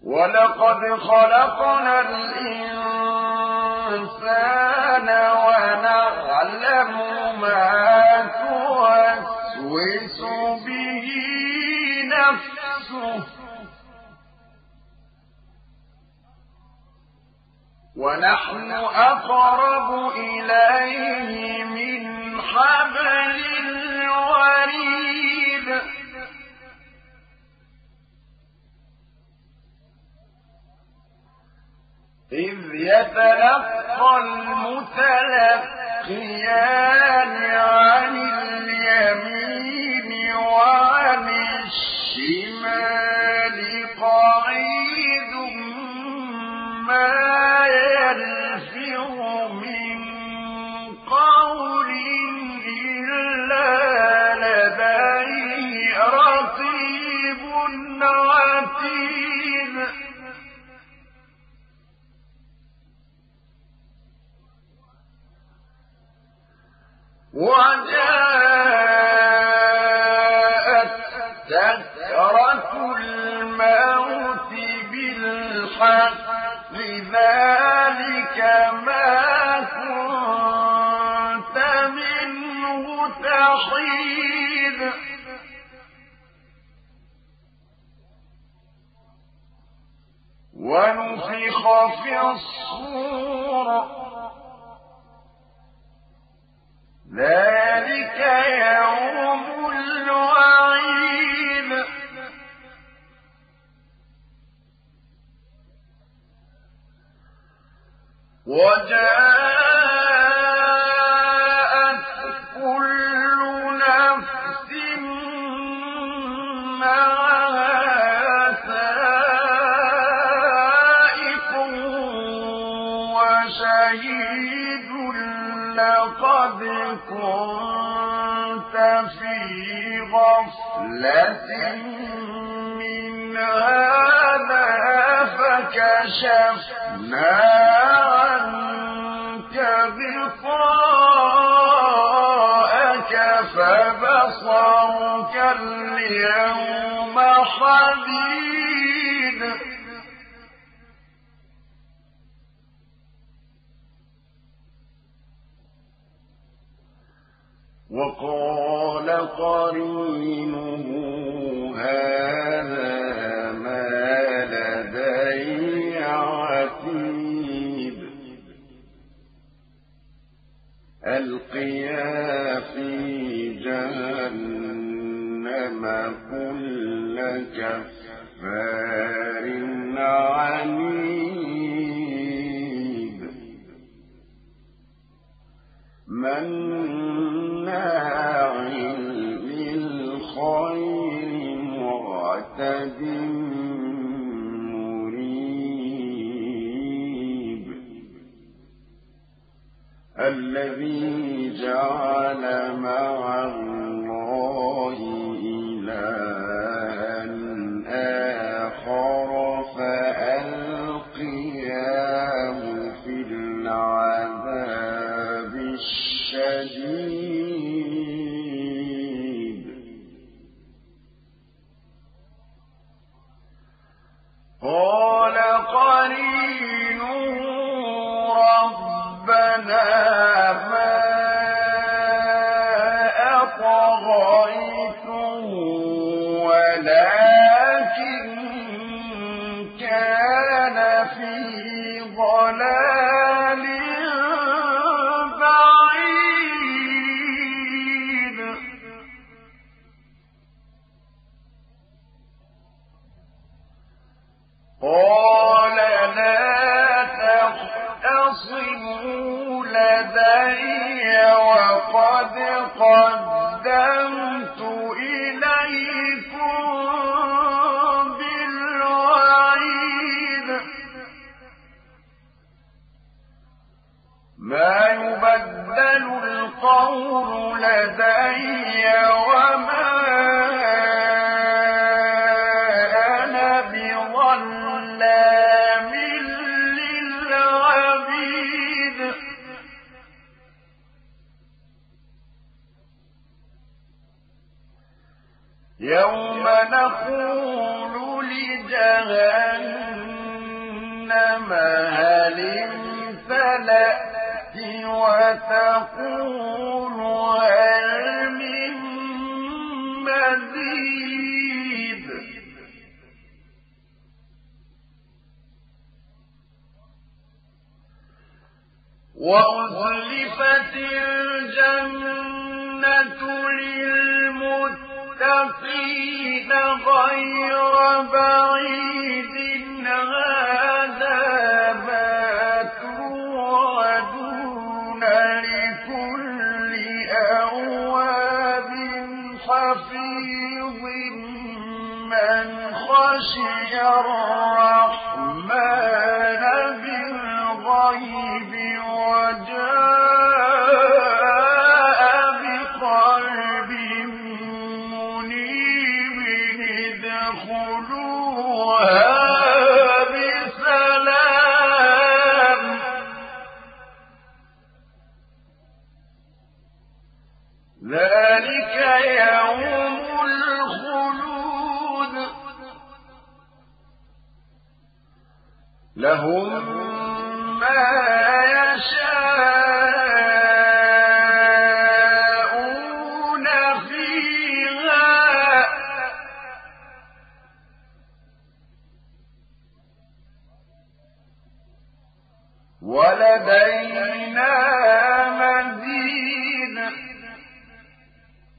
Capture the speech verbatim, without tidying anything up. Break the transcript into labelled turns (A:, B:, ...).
A: ولقد خلقنا الإنسان ونعلم ما توسوس به نفسه ونحن أقرب إليه من حبل الوريد إذ يتلقى المتلقيان عن اليمين وعن الشمال قعيد ما يلفظ من قول إلا لديه رقيب عتيد وجاءت سكرة الموت بالحق ذلك ما كنت منه تحيد ونفخ في الصور ذلك يوم الوعيد وجاءت كل نفس معها سائق وشهيد لقد كنت في غفلة من هذا فكشفنا عنك غطاءك فبصرك اليوم حديد وقال قرينه هذا ما لدي عتيد ألقيا في جهنم كل كفار عنيد مناع للخير معتد مريب الذي جعل مع الله إلها آخر فألقياه في العذاب الشديد قال قرينه ربنا ما أطغيته ولكن كان في ضلال بعيد قال لا تختصموا لدي وقد قدمت إليكم بالوعيد ما يبدل القول لدي وما أنا بظلام للعبيد يوم نقول لجهنم هل امتلأت وتقول هل من مزيد وأزلفت الجنة للمتقين غير بعيد هذا ما توعدون لكل أواب حفيظ من خشي الرحمن بالغيب وجاء بقلب منيب ادخلوها بسلام ذلك يوم الخلود لهم ما يشاءون فيها ولدينا